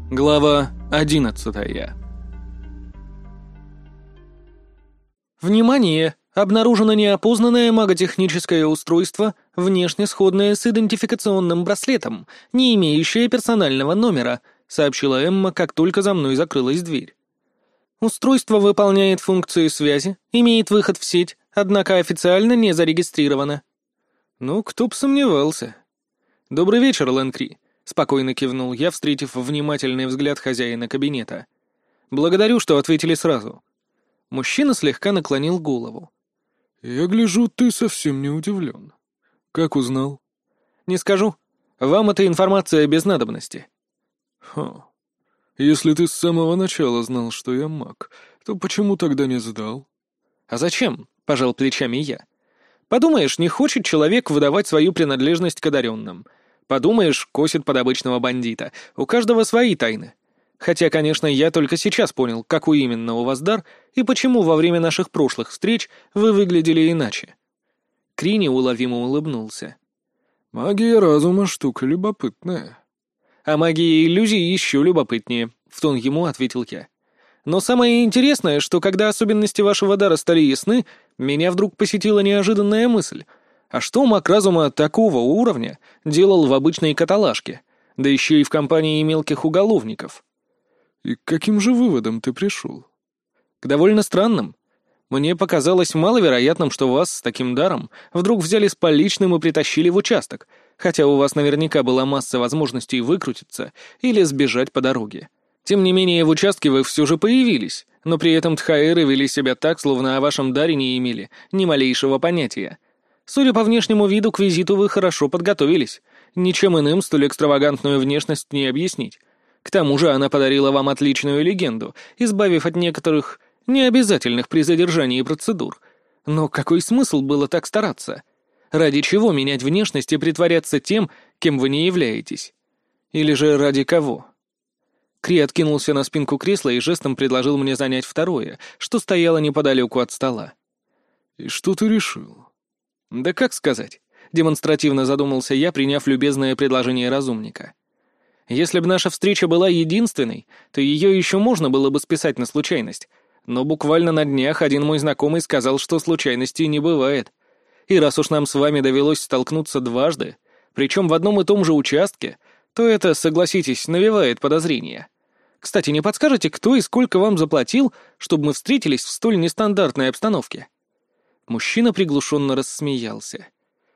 Глава 11. Внимание! Обнаружено неопознанное маготехническое устройство, внешне сходное с идентификационным браслетом, не имеющее персонального номера, сообщила Эмма, как только за мной закрылась дверь. Устройство выполняет функцию связи, имеет выход в сеть, однако официально не зарегистрировано. Ну, кто б сомневался. Добрый вечер, Лэнкри. Спокойно кивнул я, встретив внимательный взгляд хозяина кабинета. «Благодарю, что ответили сразу». Мужчина слегка наклонил голову. «Я гляжу, ты совсем не удивлен. Как узнал?» «Не скажу. Вам эта информация без надобности». Если ты с самого начала знал, что я маг, то почему тогда не сдал?» «А зачем?» — пожал плечами я. «Подумаешь, не хочет человек выдавать свою принадлежность к одаренным. Подумаешь, косит под обычного бандита. У каждого свои тайны. Хотя, конечно, я только сейчас понял, какой именно у вас дар и почему во время наших прошлых встреч вы выглядели иначе». Кри неуловимо улыбнулся. «Магия разума — штука любопытная». «А магия иллюзий еще любопытнее», — в тон ему ответил я. «Но самое интересное, что когда особенности вашего дара стали ясны, меня вдруг посетила неожиданная мысль. А что маг разума такого уровня делал в обычной каталажке, да еще и в компании мелких уголовников?» «И к каким же выводом ты пришел?» «К довольно странным. Мне показалось маловероятным, что вас с таким даром вдруг взяли с поличным и притащили в участок, хотя у вас наверняка была масса возможностей выкрутиться или сбежать по дороге. Тем не менее, в участке вы все же появились, но при этом тхаэры вели себя так, словно о вашем даре не имели ни малейшего понятия. Судя по внешнему виду, к визиту вы хорошо подготовились. Ничем иным столь экстравагантную внешность не объяснить. К тому же она подарила вам отличную легенду, избавив от некоторых необязательных при задержании процедур. Но какой смысл было так стараться? Ради чего менять внешность и притворяться тем, кем вы не являетесь? Или же ради кого?» Кри откинулся на спинку кресла и жестом предложил мне занять второе, что стояло неподалеку от стола. «И что ты решил?» «Да как сказать?» — демонстративно задумался я, приняв любезное предложение разумника. «Если бы наша встреча была единственной, то ее еще можно было бы списать на случайность, но буквально на днях один мой знакомый сказал, что случайностей не бывает. И раз уж нам с вами довелось столкнуться дважды, причем в одном и том же участке, то это, согласитесь, навевает подозрения. Кстати, не подскажете, кто и сколько вам заплатил, чтобы мы встретились в столь нестандартной обстановке?» Мужчина приглушенно рассмеялся.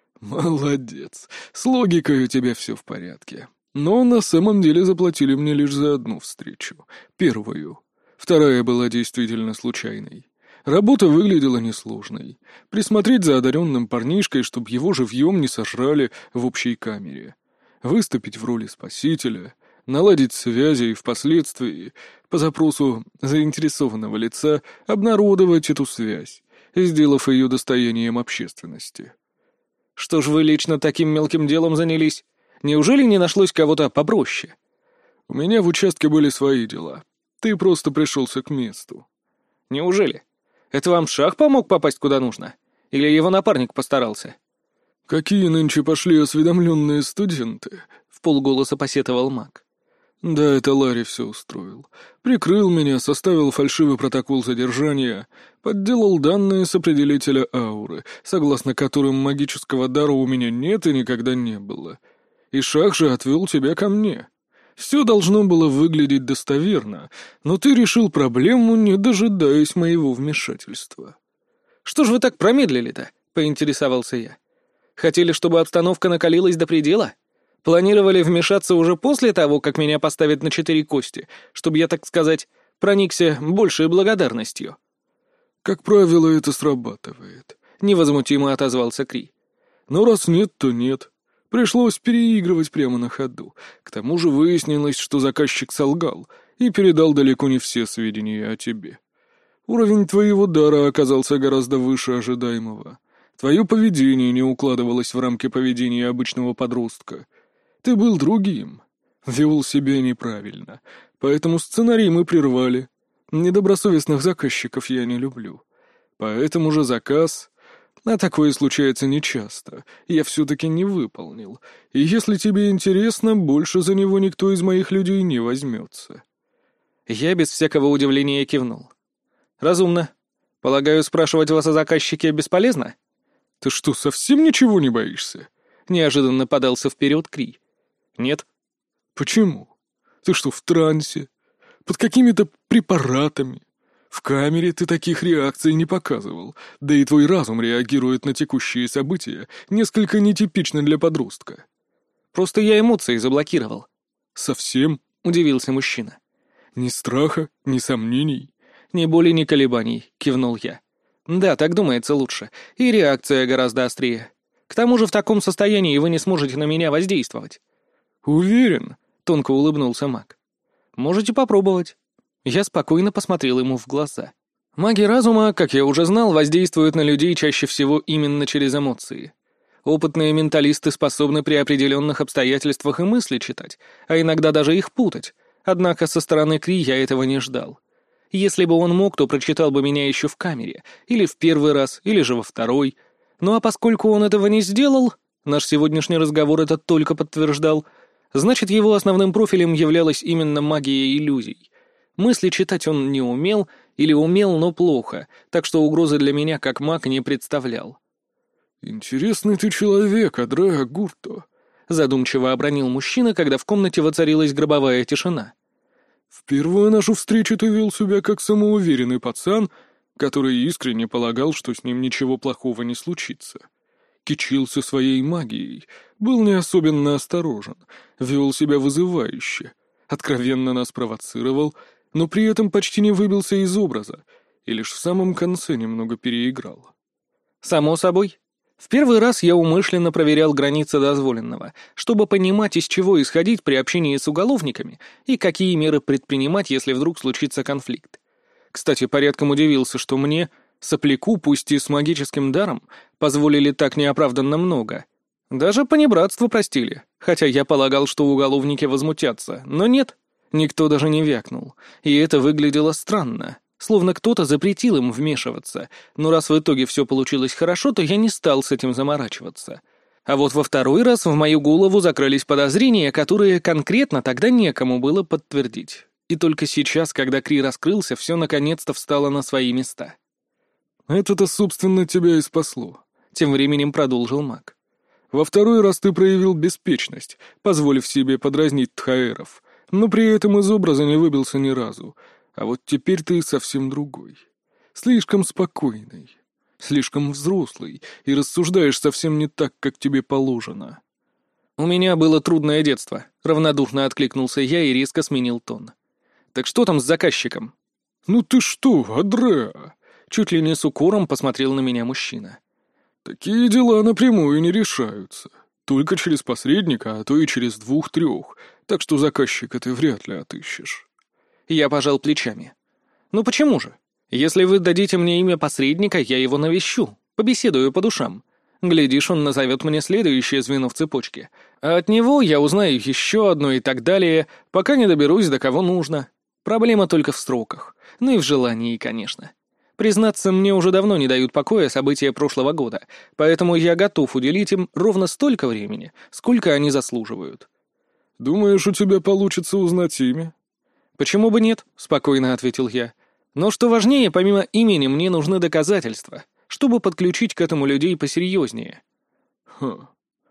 «Молодец. С логикой у тебя все в порядке. Но на самом деле заплатили мне лишь за одну встречу. Первую. Вторая была действительно случайной. Работа выглядела несложной. Присмотреть за одаренным парнишкой, чтобы его живьем не сожрали в общей камере. Выступить в роли спасителя, наладить связи и впоследствии, по запросу заинтересованного лица, обнародовать эту связь, сделав ее достоянием общественности. «Что ж вы лично таким мелким делом занялись? Неужели не нашлось кого-то попроще?» «У меня в участке были свои дела. Ты просто пришелся к месту». «Неужели? Это вам Шах помог попасть куда нужно? Или его напарник постарался?» «Какие нынче пошли осведомленные студенты?» — вполголоса посетовал маг. «Да, это Ларри все устроил. Прикрыл меня, составил фальшивый протокол задержания, подделал данные с определителя ауры, согласно которым магического дара у меня нет и никогда не было. И Шах же отвел тебя ко мне. Все должно было выглядеть достоверно, но ты решил проблему, не дожидаясь моего вмешательства». «Что ж вы так промедлили-то?» — поинтересовался я. «Хотели, чтобы обстановка накалилась до предела? Планировали вмешаться уже после того, как меня поставят на 4 кости, чтобы я, так сказать, проникся большей благодарностью?» «Как правило, это срабатывает», — невозмутимо отозвался Кри. «Но раз нет, то нет. Пришлось переигрывать прямо на ходу. К тому же выяснилось, что заказчик солгал и передал далеко не все сведения о тебе. Уровень твоего дара оказался гораздо выше ожидаемого. Твое поведение не укладывалось в рамки поведения обычного подростка. Ты был другим, вел себя неправильно, поэтому сценарий мы прервали. Недобросовестных заказчиков я не люблю. Поэтому же заказ А такое случается нечасто. Я все-таки не выполнил. И если тебе интересно, больше за него никто из моих людей не возьмется». Я без всякого удивления кивнул. «Разумно. Полагаю, спрашивать вас о заказчике бесполезно?» «Ты что, совсем ничего не боишься?» Неожиданно подался вперед Кри. «Нет». «Почему? Ты что, в трансе? Под какими-то препаратами? В камере ты таких реакций не показывал, да и твой разум реагирует на текущие события несколько нетипично для подростка». «Просто я эмоции заблокировал». «Совсем?» — удивился мужчина. «Ни страха, ни сомнений?» «Ни боли, ни колебаний», — кивнул я. «Да, так думается лучше, и реакция гораздо острее. К тому же в таком состоянии вы не сможете на меня воздействовать». «Уверен?» — тонко улыбнулся маг. «Можете попробовать». Я спокойно посмотрел ему в глаза. Маги разума, как я уже знал, воздействуют на людей чаще всего именно через эмоции. Опытные менталисты способны при определенных обстоятельствах и мысли читать, а иногда даже их путать. Однако со стороны Кри я этого не ждал. Если бы он мог, то прочитал бы меня еще в камере, или в первый раз, или же во второй. Ну а поскольку он этого не сделал, наш сегодняшний разговор это только подтверждал, значит, его основным профилем являлась именно магия иллюзий. Мысли читать он не умел, или умел, но плохо, так что угрозы для меня как маг не представлял. «Интересный ты человек, Адреа Гурто», — задумчиво обронил мужчина, когда в комнате воцарилась гробовая тишина. «В первую нашу встречу ты вел себя как самоуверенный пацан, который искренне полагал, что с ним ничего плохого не случится. Кичился своей магией, был не особенно осторожен, вел себя вызывающе, откровенно нас провоцировал, но при этом почти не выбился из образа и лишь в самом конце немного переиграл». «Само собой. В первый раз я умышленно проверял границы дозволенного, чтобы понимать, из чего исходить при общении с уголовниками и какие меры предпринимать, если вдруг случится конфликт. Кстати, порядком удивился, что мне, сопляку, пусть и с магическим даром, позволили так неоправданно много. Даже понебратство простили, хотя я полагал, что уголовники возмутятся, но нет, никто даже не вякнул, и это выглядело странно. Словно кто-то запретил им вмешиваться, но раз в итоге все получилось хорошо, то я не стал с этим заморачиваться. А вот во второй раз в мою голову закрылись подозрения, которые конкретно тогда некому было подтвердить. И только сейчас, когда Кри раскрылся, все наконец-то встало на свои места. «Это-то, собственно, тебя и спасло», — тем временем продолжил маг. «Во второй раз ты проявил беспечность, позволив себе подразнить тхаэров, но при этом из образа не выбился ни разу. А вот теперь ты совсем другой. Слишком спокойный, слишком взрослый, и рассуждаешь совсем не так, как тебе положено». «У меня было трудное детство», — равнодушно откликнулся я и резко сменил тон. «Так что там с заказчиком?» «Ну ты что, Адреа?» — чуть ли не с укором посмотрел на меня мужчина. «Такие дела напрямую не решаются. Только через посредника, а то и через 2-3, так что заказчика ты вряд ли отыщешь». Я пожал плечами. «Ну почему же? Если вы дадите мне имя посредника, я его навещу, побеседую по душам. Глядишь, он назовет мне следующее звено в цепочке. А от него я узнаю еще одно и так далее, пока не доберусь до кого нужно. Проблема только в сроках. Ну и в желании, конечно. Признаться, мне уже давно не дают покоя события прошлого года, поэтому я готов уделить им ровно столько времени, сколько они заслуживают». «Думаешь, у тебя получится узнать имя?» «Почему бы нет?» — спокойно ответил я. «Но что важнее, помимо имени, мне нужны доказательства, чтобы подключить к этому людей посерьезнее». «Ха.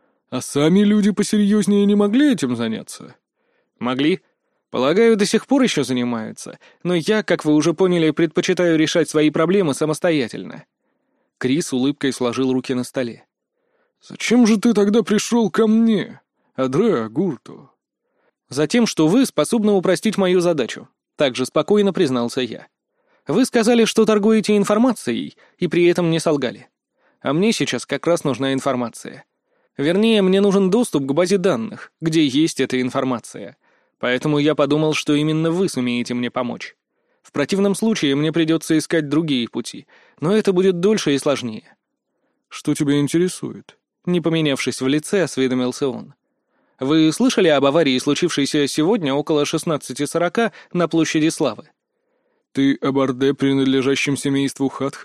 А сами люди посерьезнее не могли этим заняться?» «Могли. Полагаю, до сих пор еще занимаются, но я, как вы уже поняли, предпочитаю решать свои проблемы самостоятельно». Крис с улыбкой сложил руки на столе. «Зачем же ты тогда пришел ко мне, Адреа Гурто?» «Затем, что вы способны упростить мою задачу», — также спокойно признался я. «Вы сказали, что торгуете информацией, и при этом не солгали. А мне сейчас как раз нужна информация. Вернее, мне нужен доступ к базе данных, где есть эта информация. Поэтому я подумал, что именно вы сумеете мне помочь. В противном случае мне придется искать другие пути, но это будет дольше и сложнее». «Что тебя интересует?» Не поменявшись в лице, осведомился он. «Вы слышали об аварии, случившейся сегодня около 16:40 на площади Славы?» «Ты о Борде, принадлежащем семейству Хатха?»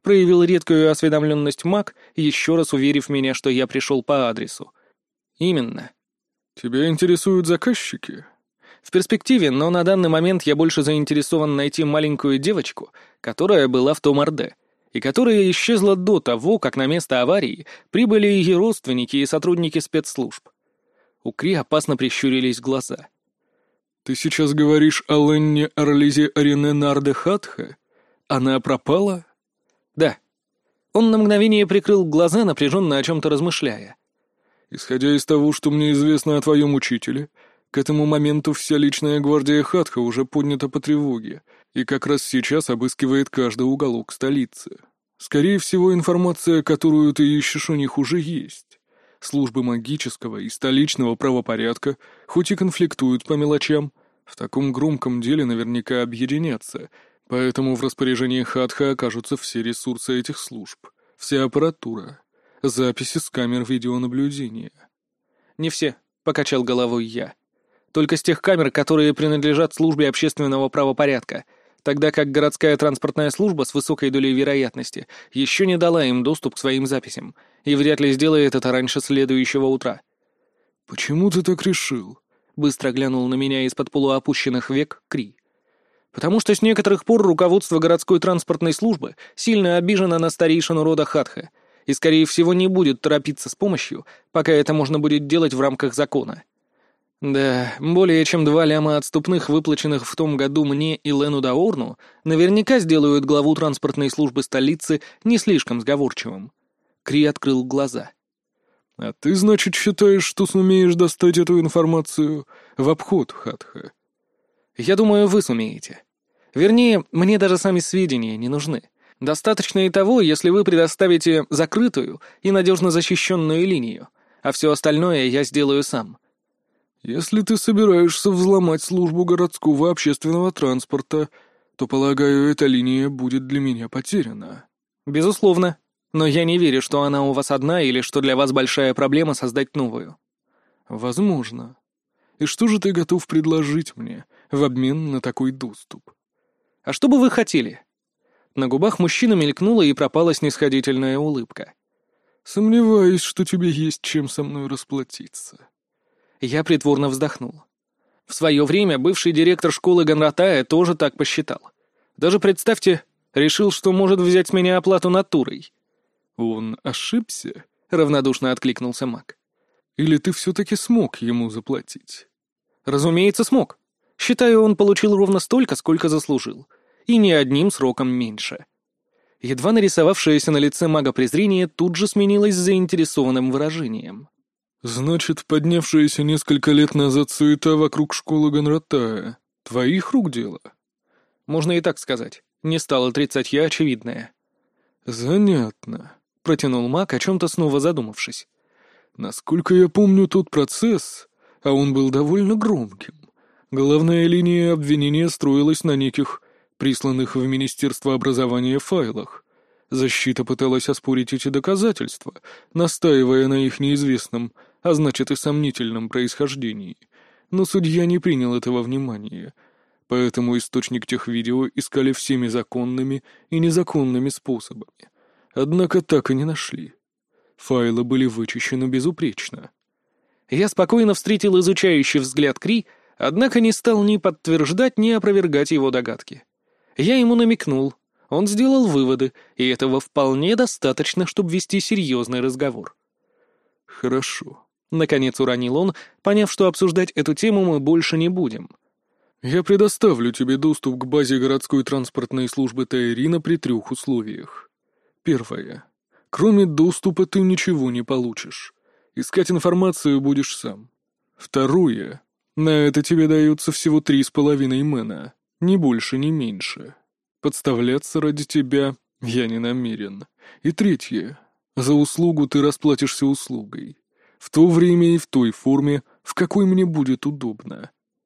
— проявил редкую осведомленность маг, еще раз уверив меня, что я пришел по адресу. «Именно». «Тебя интересуют заказчики?» «В перспективе, но на данный момент я больше заинтересован найти маленькую девочку, которая была в том Орде, и которая исчезла до того, как на место аварии прибыли ее родственники и сотрудники спецслужб». У Кри опасно прищурились глаза. «Ты сейчас говоришь о Ленне Арлизе Арине Нарде Хатхе? Она пропала?» «Да». Он на мгновение прикрыл глаза, напряженно о чем-то размышляя. «Исходя из того, что мне известно о твоем учителе, к этому моменту вся личная гвардия Хатха уже поднята по тревоге и как раз сейчас обыскивает каждый уголок столицы. Скорее всего, информация, которую ты ищешь, у них уже есть. Службы магического и столичного правопорядка, хоть и конфликтуют по мелочам, в таком громком деле наверняка объединятся, поэтому в распоряжении Хатха окажутся все ресурсы этих служб, вся аппаратура, записи с камер видеонаблюдения». «Не все», — покачал головой я. «Только с тех камер, которые принадлежат службе общественного правопорядка, тогда как городская транспортная служба с высокой долей вероятности еще не дала им доступ к своим записям, и вряд ли сделает это раньше следующего утра». «Почему ты так решил?» — быстро глянул на меня из-под полуопущенных век Кри. «Потому что с некоторых пор руководство городской транспортной службы сильно обижено на старейшину рода Хатха и, скорее всего, не будет торопиться с помощью, пока это можно будет делать в рамках закона. Да, более чем 2 ляма отступных, выплаченных в том году мне и Лену Даорну, наверняка сделают главу транспортной службы столицы не слишком сговорчивым». Кри открыл глаза. «А ты, значит, считаешь, что сумеешь достать эту информацию в обход Хатха?» «Я думаю, вы сумеете. Вернее, мне даже сами сведения не нужны. Достаточно и того, если вы предоставите закрытую и надежно защищенную линию, а все остальное я сделаю сам». «Если ты собираешься взломать службу городского общественного транспорта, то, полагаю, эта линия будет для меня потеряна». «Безусловно. Но я не верю, что она у вас одна или что для вас большая проблема создать новую». «Возможно. И что же ты готов предложить мне в обмен на такой доступ?» «А что бы вы хотели?» На губах мужчины мелькнула и пропала снисходительная улыбка. «Сомневаюсь, что тебе есть чем со мной расплатиться». Я притворно вздохнул. В свое время бывший директор школы Ганратая тоже так посчитал. Даже, представьте, решил, что может взять с меня оплату натурой. «Он ошибся?» — равнодушно откликнулся маг. «Или ты все-таки смог ему заплатить?» «Разумеется, смог. Считаю, он получил ровно столько, сколько заслужил. И ни одним сроком меньше». Едва нарисовавшееся на лице мага презрение тут же сменилось заинтересованным выражением. «Значит, поднявшаяся несколько лет назад суета вокруг школы Ганратая — твоих рук дело?» «Можно и так сказать. Не стал отрицать я очевидное». «Занятно», — протянул маг, о чем-то снова задумавшись. «Насколько я помню тот процесс, а он был довольно громким, главная линия обвинения строилась на неких присланных в Министерство образования файлах. Защита пыталась оспорить эти доказательства, настаивая на их неизвестном, а значит и сомнительном происхождении. Но судья не принял этого внимания, поэтому источник тех видео искали всеми законными и незаконными способами. Однако так и не нашли. Файлы были вычищены безупречно». Я спокойно встретил изучающий взгляд Кри, однако не стал ни подтверждать, ни опровергать его догадки. Я ему намекнул, он сделал выводы, и этого вполне достаточно, чтобы вести серьезный разговор. «Хорошо», — наконец уронил он, поняв, что обсуждать эту тему мы больше не будем. «Я предоставлю тебе доступ к базе городской транспортной службы Таирина при 3 условиях. Первое. Кроме доступа ты ничего не получишь. Искать информацию будешь сам. Второе. На это тебе дается всего 3,5 мэна. Ни больше, ни меньше. Подставляться ради тебя я не намерен. И третье. За услугу ты расплатишься услугой. В то время и в той форме, в какой мне будет удобно».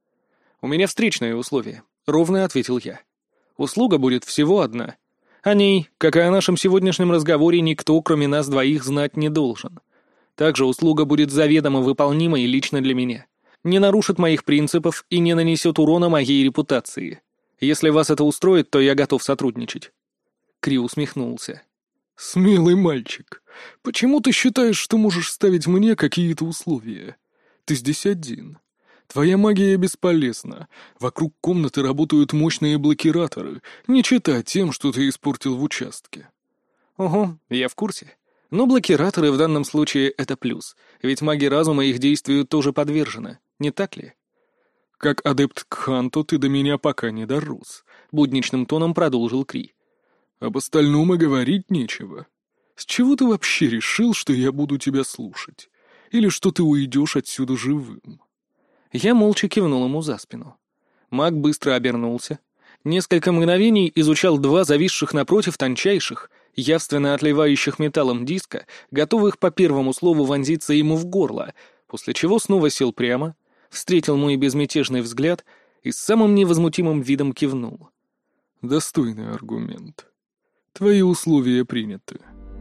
«У меня встречное условие», — ровно ответил я. «Услуга будет всего одна. О ней, как и о нашем сегодняшнем разговоре, никто, кроме нас двоих, знать не должен. Также услуга будет заведомо выполнима и лично для меня. Не нарушит моих принципов и не нанесет урона моей репутации. Если вас это устроит, то я готов сотрудничать». Кри усмехнулся. «Смелый мальчик. Почему ты считаешь, что можешь ставить мне какие-то условия? Ты здесь один. Твоя магия бесполезна. Вокруг комнаты работают мощные блокираторы, не чита тем, что ты испортил в участке». Ого, я в курсе. Но блокираторы в данном случае — это плюс, ведь маги разума их действию тоже подвержены, не так ли? «Как адепт Кханту ты до меня пока не дорос», — будничным тоном продолжил Кри. «Об остальном и говорить нечего. С чего ты вообще решил, что я буду тебя слушать? Или что ты уйдешь отсюда живым?» Я молча кивнул ему за спину. Маг быстро обернулся. Несколько мгновений изучал два зависших напротив тончайших, явственно отливающих металлом диска, готовых по первому слову вонзиться ему в горло, после чего снова сел прямо, встретил мой безмятежный взгляд и с самым невозмутимым видом кивнул. «Достойный аргумент. Твои условия приняты».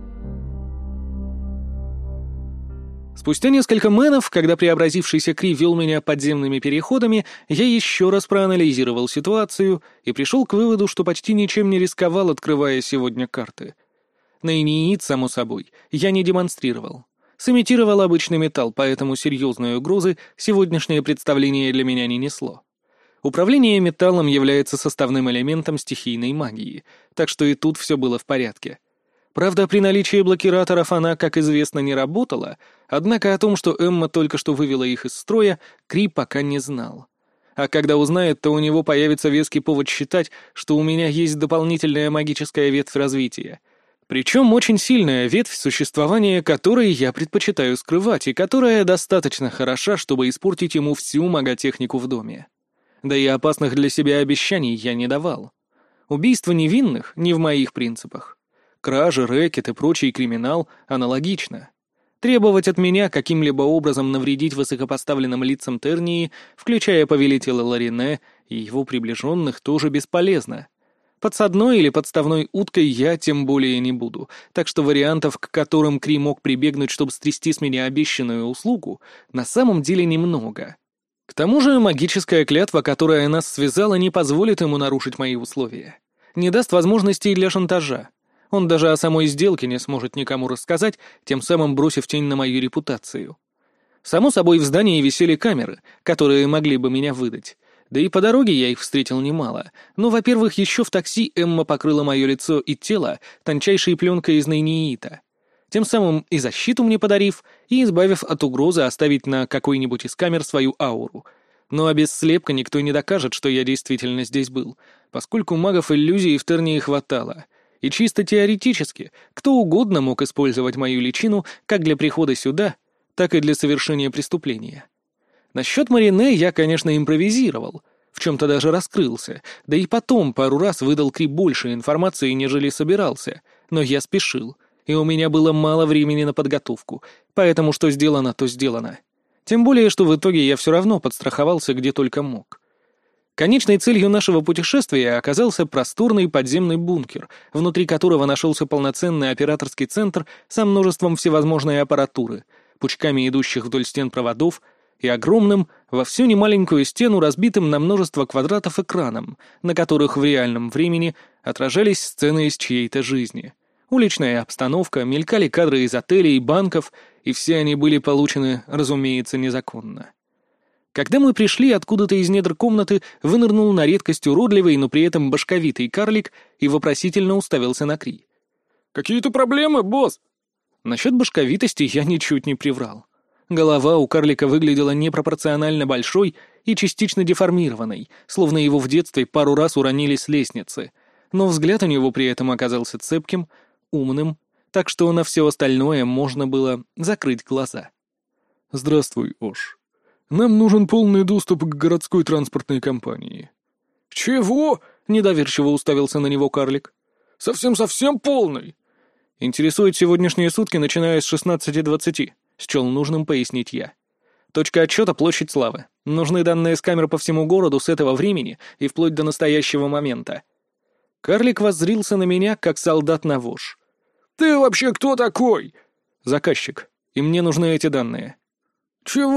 Спустя несколько мэнов, когда преобразившийся Кри вел меня подземными переходами, я еще раз проанализировал ситуацию и пришел к выводу, что почти ничем не рисковал, открывая сегодня карты. Нейниит, само собой, я не демонстрировал. Сымитировал обычный металл, поэтому серьезной угрозы сегодняшнее представление для меня не несло. Управление металлом является составным элементом стихийной магии, так что и тут все было в порядке. Правда, при наличии блокираторов она, как известно, не работала, однако о том, что Эмма только что вывела их из строя, Кри пока не знал. А когда узнает, то у него появится веский повод считать, что у меня есть дополнительная магическая ветвь развития. Причем очень сильная ветвь, существование которой я предпочитаю скрывать, и которая достаточно хороша, чтобы испортить ему всю маготехнику в доме. Да и опасных для себя обещаний я не давал. Убийство невинных не в моих принципах. Кражи, рэкет и прочий криминал аналогично. Требовать от меня каким-либо образом навредить высокопоставленным лицам Тернии, включая повелителя Ларине и его приближенных, тоже бесполезно. Подсадной или подставной уткой я тем более не буду, так что вариантов, к которым Кри мог прибегнуть, чтобы стрясти с меня обещанную услугу, на самом деле немного. К тому же магическая клятва, которая нас связала, не позволит ему нарушить мои условия. Не даст возможностей для шантажа. Он даже о самой сделке не сможет никому рассказать, тем самым бросив тень на мою репутацию. Само собой, в здании висели камеры, которые могли бы меня выдать. Да и по дороге я их встретил немало. Но, во-первых, еще в такси Эмма покрыла мое лицо и тело тончайшей пленкой из нейниита, тем самым и защиту мне подарив, и избавив от угрозы оставить на какой-нибудь из камер свою ауру. Ну а без слепка никто не докажет, что я действительно здесь был, поскольку магов иллюзий в Тернии хватало. И чисто теоретически, кто угодно мог использовать мою личину как для прихода сюда, так и для совершения преступления. Насчет Марине я, конечно, импровизировал, в чем-то даже раскрылся, да и потом пару раз выдал Кри больше информации, нежели собирался, но я спешил, и у меня было мало времени на подготовку, поэтому что сделано, то сделано. Тем более, что в итоге я все равно подстраховался где только мог. Конечной целью нашего путешествия оказался просторный подземный бункер, внутри которого нашелся полноценный операторский центр со множеством всевозможной аппаратуры, пучками идущих вдоль стен проводов и огромным, во всю немаленькую стену, разбитым на множество квадратов экраном, на которых в реальном времени отражались сцены из чьей-то жизни. Уличная обстановка, мелькали кадры из отелей и банков, и все они были получены, разумеется, незаконно. Когда мы пришли, откуда-то из недр комнаты вынырнул на редкость уродливый, но при этом башковитый карлик и вопросительно уставился на Кри. «Какие-то проблемы, босс?» Насчет башковитости я ничуть не приврал. Голова у карлика выглядела непропорционально большой и частично деформированной, словно его в детстве пару раз уронили с лестницы, но взгляд у него при этом оказался цепким, умным, так что на все остальное можно было закрыть глаза. «Здравствуй, Ош. Нам нужен полный доступ к городской транспортной компании». «Чего?» — недоверчиво уставился на него карлик. «Совсем-совсем полный?» «Интересует сегодняшние сутки, начиная с 16:20, счел нужным пояснить я. Точка отсчета — площадь Славы. Нужны данные с камер по всему городу с этого времени и вплоть до настоящего момента». Карлик воззрился на меня, как солдат на вож. «Ты вообще кто такой?» «Заказчик. И мне нужны эти данные». «Чего?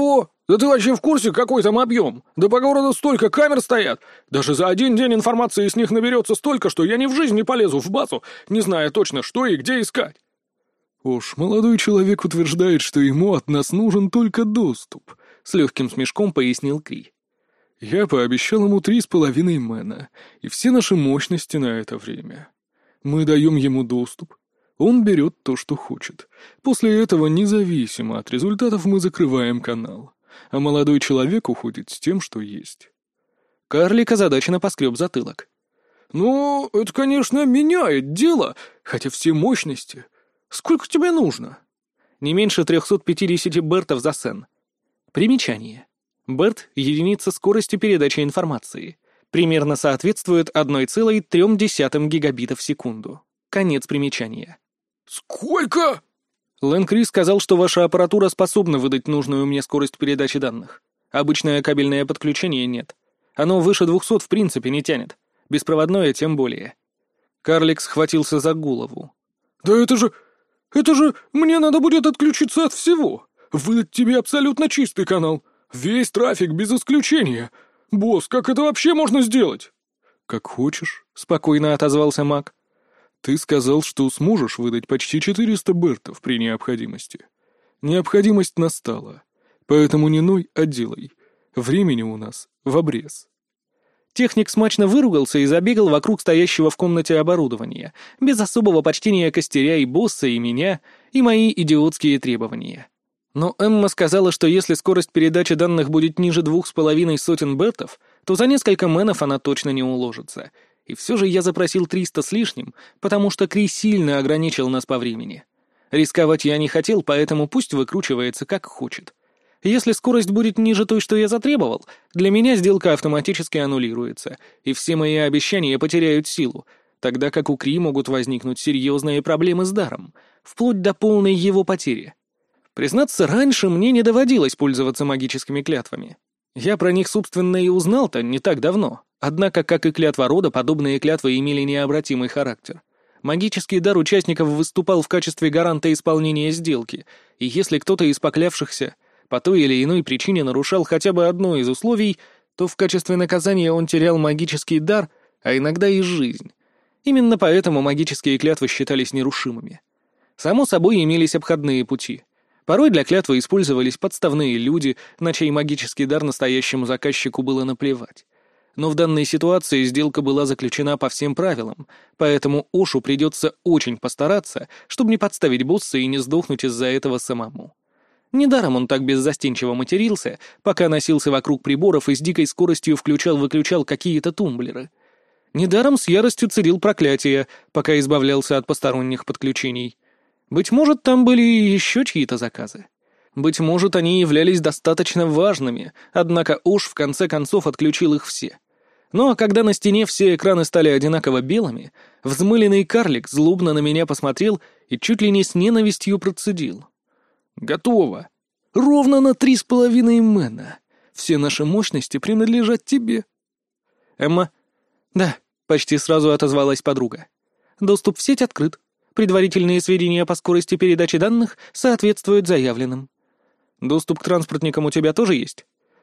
Да ты вообще в курсе, какой там объем? Да по городу столько камер стоят. Даже за один день информации с них наберется столько, что я ни в жизнь не полезу в базу, не зная точно, что и где искать. Уж молодой человек утверждает, что ему от нас нужен только доступ, с легким смешком пояснил Кри. Я пообещал ему 3,5 мэна и все наши мощности на это время. Мы даем ему доступ. Он берет то, что хочет. После этого, независимо от результатов, мы закрываем канал. А молодой человек уходит с тем, что есть. Карлик озадаченно поскреб затылок. «Ну, это, конечно, меняет дело, хотя все мощности. Сколько тебе нужно?» «Не меньше 350 бертов за сен». Примечание. Берт — единица скорости передачи информации. Примерно соответствует 1,3 гигабитов в секунду. Конец примечания. «Сколько?» Лэн Кри сказал, что ваша аппаратура способна выдать нужную мне скорость передачи данных. Обычное кабельное подключение нет. Оно выше 200 в принципе не тянет. Беспроводное тем более. Карлик схватился за голову. «Да это же мне надо будет отключиться от всего. Выдать тебе абсолютно чистый канал. Весь трафик без исключения. Босс, как это вообще можно сделать?» «Как хочешь», — спокойно отозвался Мак. «Ты сказал, что сможешь выдать почти 400 бертов при необходимости. Необходимость настала. Поэтому не ной, а делай. Времени у нас в обрез». Техник смачно выругался и забегал вокруг стоящего в комнате оборудования, без особого почтения костеря и босса, и меня, и мои идиотские требования. Но Эмма сказала, что если скорость передачи данных будет ниже 2,5 бертов, то за несколько мэнов она точно не уложится. И все же я запросил 300 с лишним, потому что Кри сильно ограничил нас по времени. Рисковать я не хотел, поэтому пусть выкручивается как хочет. Если скорость будет ниже той, что я затребовал, для меня сделка автоматически аннулируется, и все мои обещания потеряют силу, тогда как у Кри могут возникнуть серьезные проблемы с даром, вплоть до полной его потери. Признаться, раньше мне не доводилось пользоваться магическими клятвами. Я про них, собственно, и узнал-то не так давно. Однако, как и клятва рода, подобные клятвы имели необратимый характер. Магический дар участников выступал в качестве гаранта исполнения сделки, и если кто-то из поклявшихся по той или иной причине нарушал хотя бы одно из условий, то в качестве наказания он терял магический дар, а иногда и жизнь. Именно поэтому магические клятвы считались нерушимыми. Само собой, имелись обходные пути. Порой для клятвы использовались подставные люди, на чей магический дар настоящему заказчику было наплевать. Но в данной ситуации сделка была заключена по всем правилам, поэтому Ошу придется очень постараться, чтобы не подставить босса и не сдохнуть из-за этого самому. Недаром он так беззастенчиво матерился, пока носился вокруг приборов и с дикой скоростью включал-выключал какие-то тумблеры. Недаром с яростью цедил проклятие, пока избавлялся от посторонних подключений. Быть может, там были и еще чьи-то заказы. Быть может, они являлись достаточно важными, однако Ош в конце концов отключил их все. Ну а когда на стене все экраны стали одинаково белыми, взмыленный карлик злобно на меня посмотрел и чуть ли не с ненавистью процедил. «Готово. Ровно на 3,5 мэна. Все наши мощности принадлежат тебе». «Эмма?» «Да», — почти сразу отозвалась подруга. «Доступ в сеть открыт. Предварительные сведения по скорости передачи данных соответствуют заявленным». «Доступ к транспортникам у тебя тоже есть?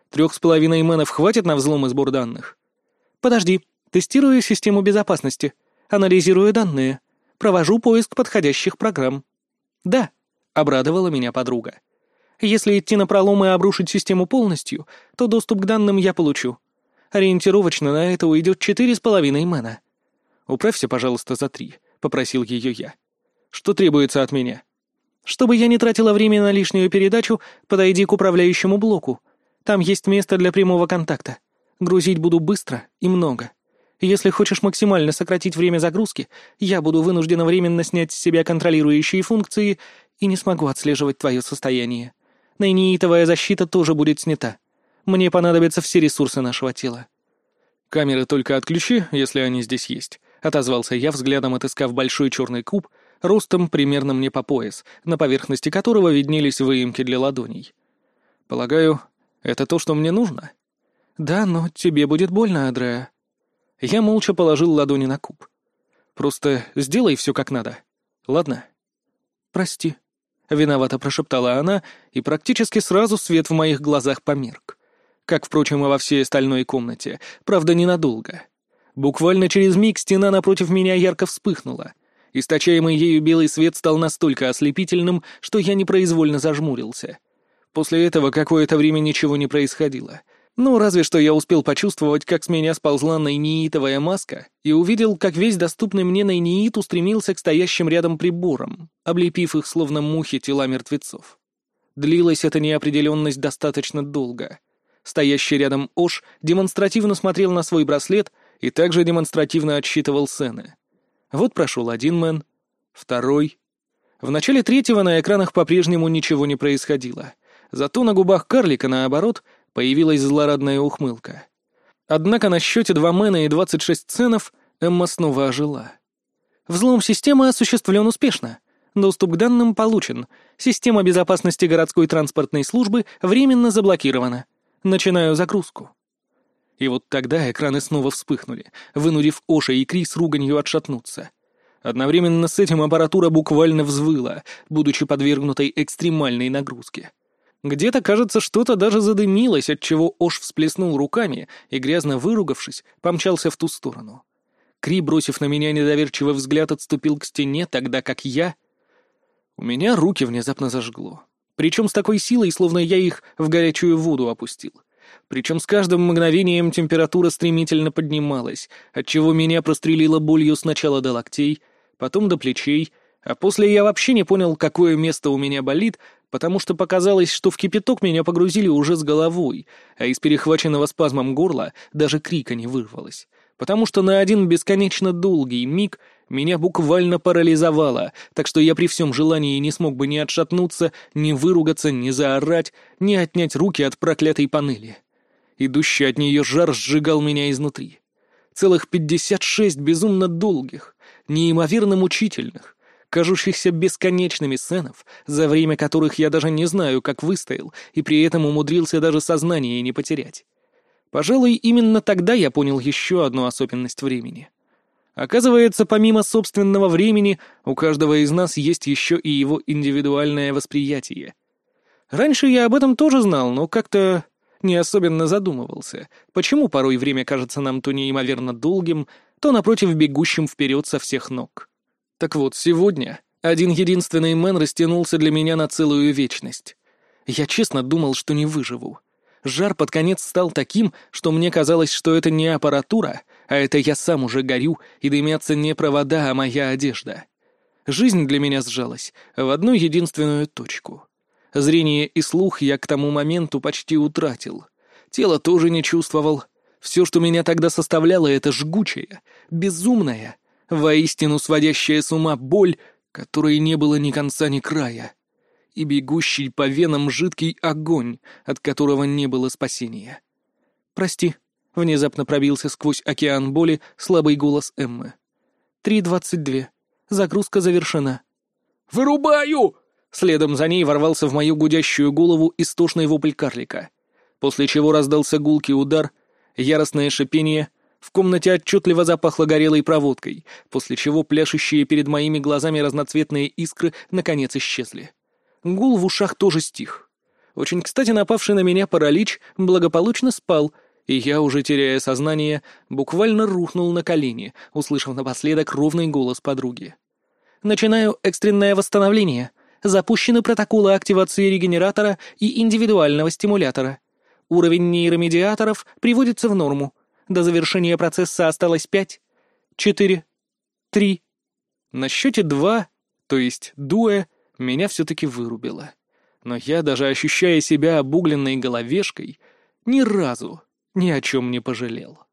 3,5 мэнов хватит на взлом и сбор данных?» «Подожди. Тестирую систему безопасности. Анализирую данные. Провожу поиск подходящих программ». «Да», — обрадовала меня подруга. «Если идти напролом и обрушить систему полностью, то доступ к данным я получу. Ориентировочно на это уйдет 4,5 мэна». «Управься, пожалуйста, за 3», — попросил ее я. «Что требуется от меня?» «Чтобы я не тратила время на лишнюю передачу, подойди к управляющему блоку. Там есть место для прямого контакта. Грузить буду быстро и много. Если хочешь максимально сократить время загрузки, я буду вынуждена временно снять с себя контролирующие функции и не смогу отслеживать твое состояние. Нейнитовая защита тоже будет снята. Мне понадобятся все ресурсы нашего тела». «Камеры только отключи, если они здесь есть», — отозвался я, взглядом отыскав большой черный куб, ростом примерно мне по пояс, на поверхности которого виднелись выемки для ладоней. «Полагаю, это то, что мне нужно?» «Да, но тебе будет больно, Андреа». Я молча положил ладони на куб. «Просто сделай все как надо. Ладно?» «Прости». — виновато прошептала она, и практически сразу свет в моих глазах померк. Как, впрочем, и во всей остальной комнате, правда, ненадолго. Буквально через миг стена напротив меня ярко вспыхнула. Источаемый ею белый свет стал настолько ослепительным, что я непроизвольно зажмурился. После этого какое-то время ничего не происходило. Ну, разве что я успел почувствовать, как с меня сползла найнеитовая маска, и увидел, как весь доступный мне найнеит устремился к стоящим рядом приборам, облепив их словно мухи тела мертвецов. Длилась эта неопределенность достаточно долго. Стоящий рядом Ош демонстративно смотрел на свой браслет и также демонстративно отсчитывал сцены. Вот прошел один мэн, второй. В начале третьего на экранах по-прежнему ничего не происходило. Зато на губах карлика, наоборот, появилась злорадная ухмылка. Однако на счете 2 мэна и 26 сценов Эмма снова ожила. Взлом системы осуществлен успешно. Доступ к данным получен. Система безопасности городской транспортной службы временно заблокирована. Начинаю загрузку. И вот тогда экраны снова вспыхнули, вынудив Оша и Крис руганью отшатнуться. Одновременно с этим аппаратура буквально взвыла, будучи подвергнутой экстремальной нагрузке. Где-то, кажется, что-то даже задымилось, отчего Ош всплеснул руками и, грязно выругавшись, помчался в ту сторону. Кри, бросив на меня недоверчивый взгляд, отступил к стене, тогда как я... У меня руки внезапно зажгло. Причем с такой силой, словно я их в горячую воду опустил. Причем с каждым мгновением температура стремительно поднималась, отчего меня прострелило болью сначала до локтей, потом до плечей, а после я вообще не понял, какое место у меня болит, потому что показалось, что в кипяток меня погрузили уже с головой, а из перехваченного спазмом горла даже крика не вырвалось, потому что на один бесконечно долгий миг меня буквально парализовало, так что я при всем желании не смог бы ни отшатнуться, ни выругаться, ни заорать, ни отнять руки от проклятой панели. Идущий от нее жар сжигал меня изнутри. Целых 56 безумно долгих, неимоверно мучительных, кажущихся бесконечными сценов, за время которых я даже не знаю, как выстоял, и при этом умудрился даже сознание не потерять. Пожалуй, именно тогда я понял еще одну особенность времени. Оказывается, помимо собственного времени, у каждого из нас есть еще и его индивидуальное восприятие. Раньше я об этом тоже знал, но как-то не особенно задумывался, почему порой время кажется нам то неимоверно долгим, то, напротив, бегущим вперед со всех ног. Так вот, сегодня один единственный мэн растянулся для меня на целую вечность. Я честно думал, что не выживу. Жар под конец стал таким, что мне казалось, что это не аппаратура, а это я сам уже горю, и дымятся не провода, а моя одежда. Жизнь для меня сжалась в одну единственную точку. Зрение и слух я к тому моменту почти утратил. Тело тоже не чувствовал. Все, что меня тогда составляло, это жгучая, безумная, воистину сводящая с ума боль, которой не было ни конца, ни края, и бегущий по венам жидкий огонь, от которого не было спасения. «Прости», — внезапно пробился сквозь океан боли слабый голос Эммы. 3:22. Загрузка завершена. «Вырубаю!» Следом за ней ворвался в мою гудящую голову истошный вопль карлика, после чего раздался гулкий удар, яростное шипение, в комнате отчетливо запахло горелой проводкой, после чего пляшущие перед моими глазами разноцветные искры наконец исчезли. Гул в ушах тоже стих. Очень кстати напавший на меня паралич благополучно спал, и я, уже теряя сознание, буквально рухнул на колени, услышав напоследок ровный голос подруги. «Начинаю экстренное восстановление. Запущены протоколы активации регенератора и индивидуального стимулятора. Уровень нейромедиаторов приводится в норму. До завершения процесса осталось 5, 4, 3. На счете 2, то есть дуэ, меня все-таки вырубило. Но я, даже ощущая себя обугленной головешкой, ни разу ни о чем не пожалел.